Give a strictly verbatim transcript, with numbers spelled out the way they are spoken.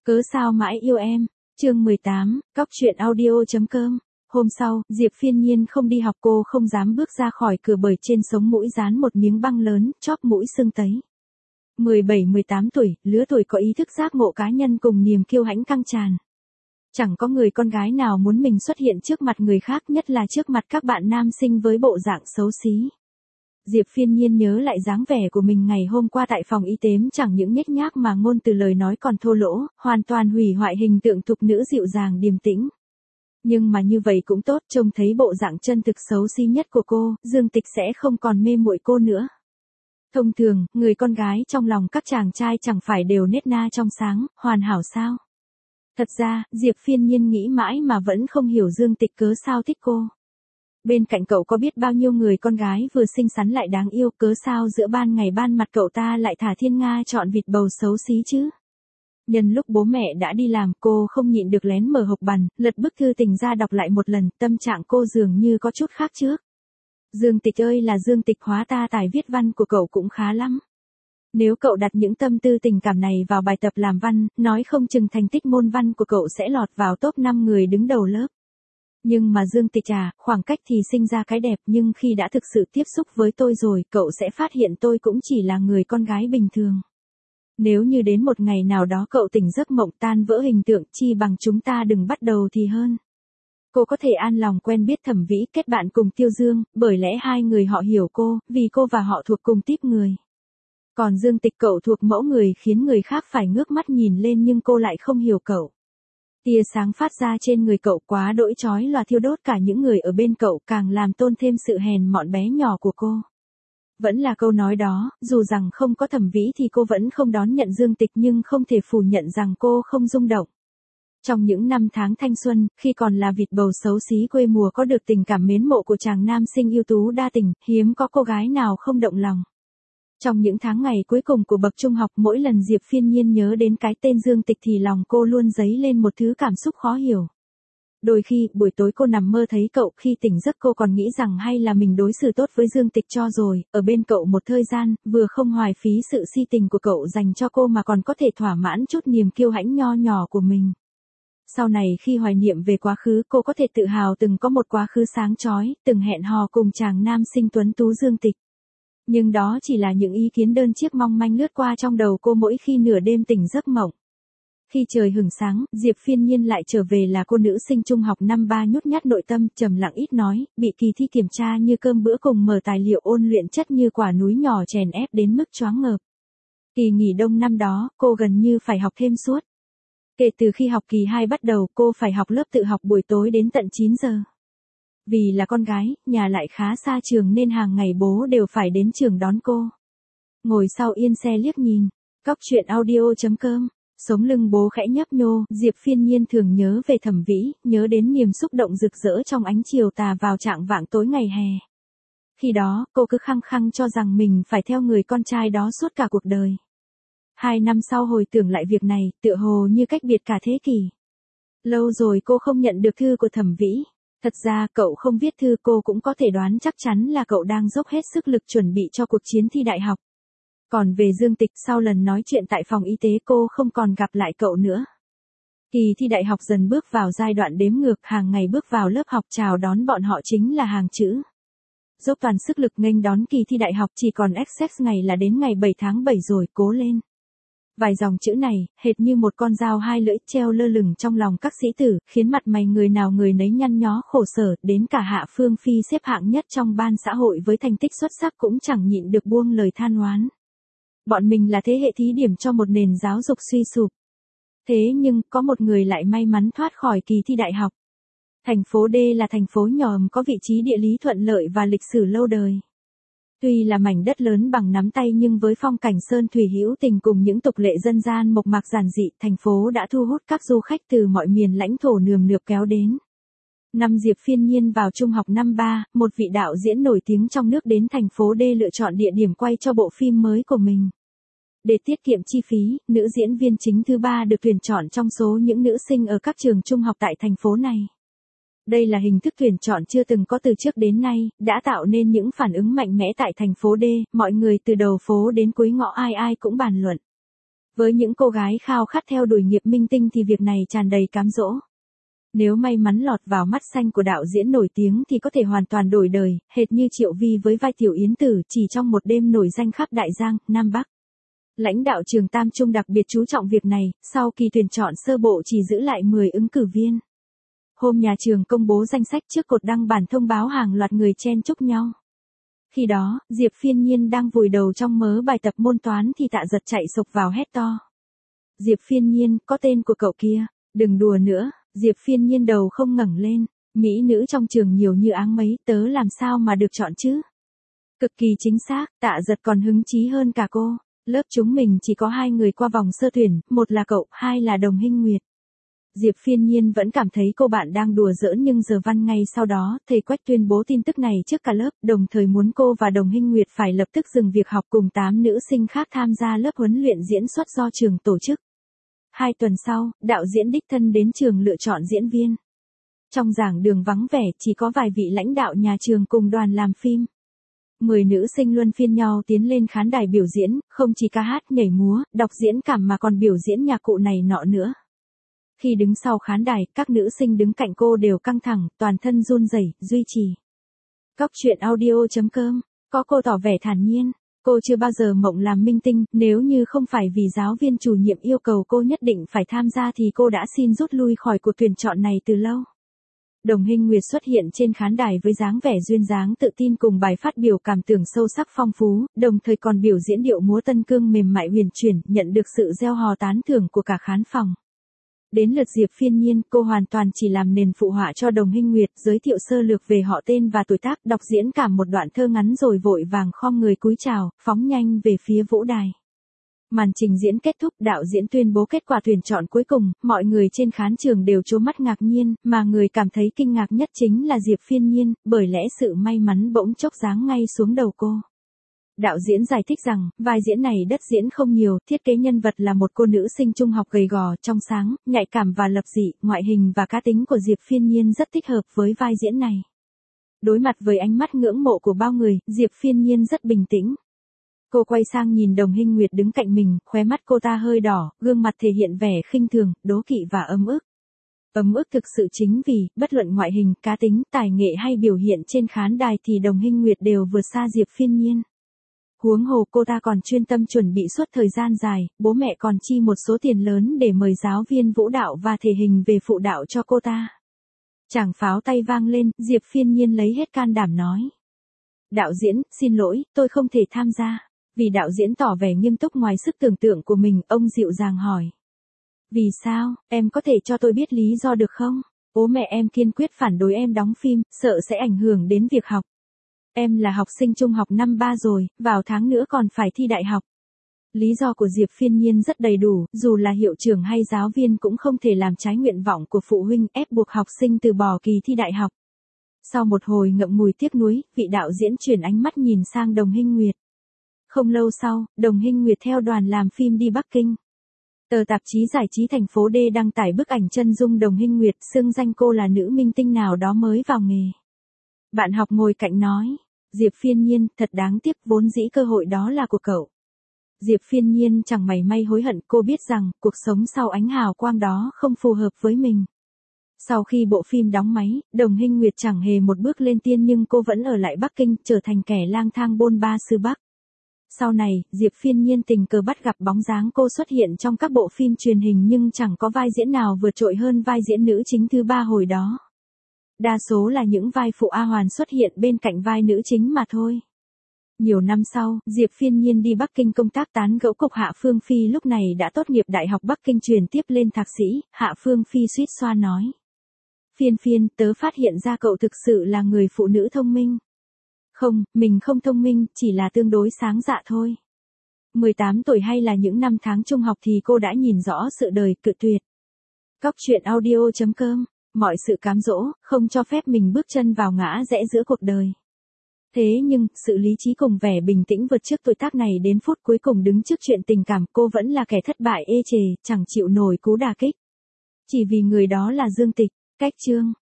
Cớ sao mãi yêu em, chương mười tám, cóc truyện audio chấm com. Hôm sau, Diệp Phiên Nhiên không đi học, cô không dám bước ra khỏi cửa bởi trên sống mũi dán một miếng băng lớn, chóp mũi sưng tấy. mười bảy mười tám tuổi, lứa tuổi có ý thức giác ngộ cá nhân cùng niềm kiêu hãnh căng tràn. Chẳng có người con gái nào muốn mình xuất hiện trước mặt người khác, nhất là trước mặt các bạn nam sinh với bộ dạng xấu xí. Diệp Phiên Nhiên nhớ lại dáng vẻ của mình ngày hôm qua tại phòng y tế, chẳng những nhếch nhác mà ngôn từ lời nói còn thô lỗ, hoàn toàn hủy hoại hình tượng thục nữ dịu dàng điềm tĩnh. Nhưng mà như vậy cũng tốt, trông thấy bộ dạng chân thực xấu xí nhất của cô, Dương Tịch sẽ không còn mê muội cô nữa. Thông thường, người con gái trong lòng các chàng trai chẳng phải đều nết na trong sáng, hoàn hảo sao? Thật ra, Diệp Phiên Nhiên nghĩ mãi mà vẫn không hiểu Dương Tịch cớ sao thích cô. Bên cạnh cậu có biết bao nhiêu người con gái vừa xinh xắn lại đáng yêu, cớ sao giữa ban ngày ban mặt cậu ta lại thả thiên nga chọn vịt bầu xấu xí chứ? Nhân lúc bố mẹ đã đi làm, cô không nhịn được lén mở hộp bằn, lật bức thư tình ra đọc lại một lần, tâm trạng cô dường như có chút khác trước. Dương Tịch ơi là Dương Tịch, hóa ta tài viết văn của cậu cũng khá lắm. Nếu cậu đặt những tâm tư tình cảm này vào bài tập làm văn, nói không chừng thành tích môn văn của cậu sẽ lọt vào top năm người đứng đầu lớp. Nhưng mà Dương Tịch à, khoảng cách thì sinh ra cái đẹp, nhưng khi đã thực sự tiếp xúc với tôi rồi, cậu sẽ phát hiện tôi cũng chỉ là người con gái bình thường. Nếu như đến một ngày nào đó cậu tỉnh giấc mộng tan vỡ hình tượng, chi bằng chúng ta đừng bắt đầu thì hơn. Cô có thể an lòng quen biết Thẩm Vĩ, kết bạn cùng Tiêu Dương, bởi lẽ hai người họ hiểu cô, vì cô và họ thuộc cùng típ người. Còn Dương Tịch, cậu thuộc mẫu người khiến người khác phải ngước mắt nhìn lên, nhưng cô lại không hiểu cậu. Tia sáng phát ra trên người cậu quá đỗi chói lòa, thiêu đốt cả những người ở bên cậu, càng làm tôn thêm sự hèn mọn bé nhỏ của cô. Vẫn là câu nói đó, dù rằng không có Thẩm Vĩ thì cô vẫn không đón nhận Dương Tịch, nhưng không thể phủ nhận rằng cô không rung động. Trong những năm tháng thanh xuân, khi còn là vịt bầu xấu xí quê mùa, có được tình cảm mến mộ của chàng nam sinh ưu tú đa tình, hiếm có cô gái nào không động lòng. Trong những tháng ngày cuối cùng của bậc trung học, mỗi lần Diệp Phiên Nhiên nhớ đến cái tên Dương Tịch thì lòng cô luôn dấy lên một thứ cảm xúc khó hiểu. Đôi khi, buổi tối cô nằm mơ thấy cậu, khi tỉnh giấc cô còn nghĩ rằng hay là mình đối xử tốt với Dương Tịch cho rồi, ở bên cậu một thời gian, vừa không hoài phí sự si tình của cậu dành cho cô mà còn có thể thỏa mãn chút niềm kiêu hãnh nho nhỏ của mình. Sau này khi hoài niệm về quá khứ, cô có thể tự hào từng có một quá khứ sáng chói, từng hẹn hò cùng chàng nam sinh tuấn tú Dương Tịch. Nhưng đó chỉ là những ý kiến đơn chiếc mong manh lướt qua trong đầu cô mỗi khi nửa đêm tỉnh giấc mộng. Khi trời hửng sáng, Diệp Phiên Nhiên lại trở về là cô nữ sinh trung học năm ba nhút nhát nội tâm, trầm lặng ít nói, bị kỳ thi kiểm tra như cơm bữa cùng mở tài liệu ôn luyện chất như quả núi nhỏ chèn ép đến mức choáng ngợp. Kỳ nghỉ đông năm đó, cô gần như phải học thêm suốt. Kể từ khi học kỳ hai bắt đầu, cô phải học lớp tự học buổi tối đến tận chín giờ. Vì là con gái, nhà lại khá xa trường nên hàng ngày bố đều phải đến trường đón cô. Ngồi sau yên xe liếc nhìn, cóc truyện audio chấm com, sống lưng bố khẽ nhấp nhô, Diệp Phiên Nhiên thường nhớ về Thẩm Vĩ, nhớ đến niềm xúc động rực rỡ trong ánh chiều tà vào trạng vạng tối ngày hè. Khi đó, cô cứ khăng khăng cho rằng mình phải theo người con trai đó suốt cả cuộc đời. Hai năm sau hồi tưởng lại việc này, tựa hồ như cách biệt cả thế kỷ. Lâu rồi cô không nhận được thư của Thẩm Vĩ. Thật ra cậu không viết thư, cô cũng có thể đoán chắc chắn là cậu đang dốc hết sức lực chuẩn bị cho cuộc chiến thi đại học. Còn về Dương Tịch, sau lần nói chuyện tại phòng y tế cô không còn gặp lại cậu nữa. Kỳ thi đại học dần bước vào giai đoạn đếm ngược, hàng ngày bước vào lớp học chào đón bọn họ chính là hàng chữ. Dốc toàn sức lực nghênh đón kỳ thi đại học, chỉ còn xx ngày là đến ngày bảy tháng bảy rồi, cố lên. Vài dòng chữ này, hệt như một con dao hai lưỡi treo lơ lửng trong lòng các sĩ tử, khiến mặt mày người nào người nấy nhăn nhó khổ sở, đến cả Hạ Phương Phi xếp hạng nhất trong ban xã hội với thành tích xuất sắc cũng chẳng nhịn được buông lời than oán. Bọn mình là thế hệ thí điểm cho một nền giáo dục suy sụp. Thế nhưng, có một người lại may mắn thoát khỏi kỳ thi đại học. Thành phố D là thành phố nhỏ có vị trí địa lý thuận lợi và lịch sử lâu đời. Tuy là mảnh đất lớn bằng nắm tay nhưng với phong cảnh sơn thủy hữu tình cùng những tục lệ dân gian mộc mạc giản dị, thành phố đã thu hút các du khách từ mọi miền lãnh thổ nườm nượp kéo đến. Năm Diệp Phiên Nhiên vào trung học năm ba, một vị đạo diễn nổi tiếng trong nước đến thành phố D lựa chọn địa điểm quay cho bộ phim mới của mình. Để tiết kiệm chi phí, nữ diễn viên chính thứ ba được tuyển chọn trong số những nữ sinh ở các trường trung học tại thành phố này. Đây là hình thức tuyển chọn chưa từng có từ trước đến nay, đã tạo nên những phản ứng mạnh mẽ tại thành phố D, mọi người từ đầu phố đến cuối ngõ ai ai cũng bàn luận. Với những cô gái khao khát theo đuổi nghiệp minh tinh thì việc này tràn đầy cám dỗ. Nếu may mắn lọt vào mắt xanh của đạo diễn nổi tiếng thì có thể hoàn toàn đổi đời, hệt như Triệu Vi với vai Tiểu Yến Tử chỉ trong một đêm nổi danh khắp Đại Giang, Nam Bắc. Lãnh đạo trường Tam Trung đặc biệt chú trọng việc này, sau kỳ tuyển chọn sơ bộ chỉ giữ lại mười ứng cử viên. Hôm nhà trường công bố danh sách trước cột đăng bản thông báo hàng loạt người chen chúc nhau. Khi đó, Diệp Phiên Nhiên đang vùi đầu trong mớ bài tập môn toán thì Tạ Giật chạy sộc vào hét to. Diệp Phiên Nhiên, có tên của cậu kia, đừng đùa nữa. Diệp Phiên Nhiên đầu không ngẩng lên, mỹ nữ trong trường nhiều như áng mấy, tớ làm sao mà được chọn chứ? Cực kỳ chính xác, Tạ Giật còn hứng chí hơn cả cô. Lớp chúng mình chỉ có hai người qua vòng sơ tuyển, một là cậu, hai là Đồng Hinh Nguyệt. Diệp Phiên Nhiên vẫn cảm thấy cô bạn đang đùa giỡn nhưng giờ văn ngay sau đó, thầy Quách tuyên bố tin tức này trước cả lớp, đồng thời muốn cô và Đồng Hinh Nguyệt phải lập tức dừng việc học cùng tám nữ sinh khác tham gia lớp huấn luyện diễn xuất do trường tổ chức. Hai tuần sau, đạo diễn đích thân đến trường lựa chọn diễn viên. Trong giảng đường vắng vẻ chỉ có vài vị lãnh đạo nhà trường cùng đoàn làm phim. Mười nữ sinh luân phiên nhau tiến lên khán đài biểu diễn, không chỉ ca hát nhảy múa, đọc diễn cảm mà còn biểu diễn nhạc cụ này nọ nữa. Khi đứng sau khán đài, các nữ sinh đứng cạnh cô đều căng thẳng, toàn thân run rẩy, duy trì. Cóc truyện audio chấm com, có cô tỏ vẻ thản nhiên. Cô chưa bao giờ mộng làm minh tinh, nếu như không phải vì giáo viên chủ nhiệm yêu cầu cô nhất định phải tham gia thì cô đã xin rút lui khỏi cuộc tuyển chọn này từ lâu. Đồng Hinh Nguyệt xuất hiện trên khán đài với dáng vẻ duyên dáng tự tin cùng bài phát biểu cảm tưởng sâu sắc phong phú, đồng thời còn biểu diễn điệu múa tân cương mềm mại huyền chuyển, nhận được sự reo hò tán thưởng của cả khán phòng. Đến lượt Diệp Phiên Nhiên, cô hoàn toàn chỉ làm nền phụ họa cho Đồng Hinh Nguyệt, giới thiệu sơ lược về họ tên và tuổi tác, đọc diễn cảm một đoạn thơ ngắn rồi vội vàng khom người cúi chào, phóng nhanh về phía vũ đài. Màn trình diễn kết thúc, đạo diễn tuyên bố kết quả tuyển chọn cuối cùng, mọi người trên khán trường đều trố mắt ngạc nhiên, mà người cảm thấy kinh ngạc nhất chính là Diệp Phiên Nhiên, bởi lẽ sự may mắn bỗng chốc giáng ngay xuống đầu cô. Đạo diễn giải thích rằng, vai diễn này đất diễn không nhiều, thiết kế nhân vật là một cô nữ sinh trung học gầy gò, trong sáng, nhạy cảm và lập dị, ngoại hình và cá tính của Diệp Phiên Nhiên rất thích hợp với vai diễn này. Đối mặt với ánh mắt ngưỡng mộ của bao người, Diệp Phiên Nhiên rất bình tĩnh. Cô quay sang nhìn Đồng Hinh Nguyệt đứng cạnh mình, khóe mắt cô ta hơi đỏ, gương mặt thể hiện vẻ khinh thường, đố kỵ và ấm ức. Ấm ức thực sự chính vì, bất luận ngoại hình, cá tính, tài nghệ hay biểu hiện trên khán đài thì Đồng Hinh Nguyệt đều vượt xa Diệp Phiên Nhiên. Huống hồ cô ta còn chuyên tâm chuẩn bị suốt thời gian dài, bố mẹ còn chi một số tiền lớn để mời giáo viên vũ đạo và thể hình về phụ đạo cho cô ta. Chàng pháo tay vang lên, Diệp Phiên Nhiên lấy hết can đảm nói. Đạo diễn, xin lỗi, tôi không thể tham gia. Vì đạo diễn tỏ vẻ nghiêm túc ngoài sức tưởng tượng của mình, ông dịu dàng hỏi. Vì sao, em có thể cho tôi biết lý do được không? Bố mẹ em kiên quyết phản đối em đóng phim, sợ sẽ ảnh hưởng đến việc học. Em là học sinh trung học năm ba rồi, vào tháng nữa còn phải thi đại học. Lý do của Diệp Phiên Nhiên rất đầy đủ, dù là hiệu trưởng hay giáo viên cũng không thể làm trái nguyện vọng của phụ huynh ép buộc học sinh từ bỏ kỳ thi đại học. Sau một hồi ngậm ngùi tiếc nuối, vị đạo diễn chuyển ánh mắt nhìn sang Đồng Hinh Nguyệt. Không lâu sau, Đồng Hinh Nguyệt theo đoàn làm phim đi Bắc Kinh. Tờ tạp chí giải trí thành phố D đăng tải bức ảnh chân dung Đồng Hinh Nguyệt, xưng danh cô là nữ minh tinh nào đó mới vào nghề. Bạn học ngồi cạnh nói, Diệp Phiên Nhiên, thật đáng tiếc, vốn dĩ cơ hội đó là của cậu. Diệp Phiên Nhiên chẳng mảy may hối hận, cô biết rằng, cuộc sống sau ánh hào quang đó không phù hợp với mình. Sau khi bộ phim đóng máy, Đồng Hinh Nguyệt chẳng hề một bước lên tiên nhưng cô vẫn ở lại Bắc Kinh, trở thành kẻ lang thang bôn ba xứ Bắc. Sau này, Diệp Phiên Nhiên tình cờ bắt gặp bóng dáng cô xuất hiện trong các bộ phim truyền hình nhưng chẳng có vai diễn nào vượt trội hơn vai diễn nữ chính thứ ba hồi đó. Đa số là những vai phụ A hoàn xuất hiện bên cạnh vai nữ chính mà thôi. Nhiều năm sau, Diệp Phiên Nhiên đi Bắc Kinh công tác tán gẫu cục Hạ Phương Phi lúc này đã tốt nghiệp Đại học Bắc Kinh truyền tiếp lên thạc sĩ, Hạ Phương Phi suýt xoa nói. Phiên Phiên, tớ phát hiện ra cậu thực sự là người phụ nữ thông minh. Không, mình không thông minh, chỉ là tương đối sáng dạ thôi. mười tám tuổi hay là những năm tháng trung học thì cô đã nhìn rõ sự đời, cự tuyệt. Cóc truyện audio chấm com, mọi sự cám dỗ, không cho phép mình bước chân vào ngã rẽ giữa cuộc đời. Thế nhưng, sự lý trí cùng vẻ bình tĩnh vượt trước tuổi tác này đến phút cuối cùng đứng trước chuyện tình cảm, cô vẫn là kẻ thất bại ê chề, chẳng chịu nổi cú đả kích. Chỉ vì người đó là Dương Tịch, cách chương.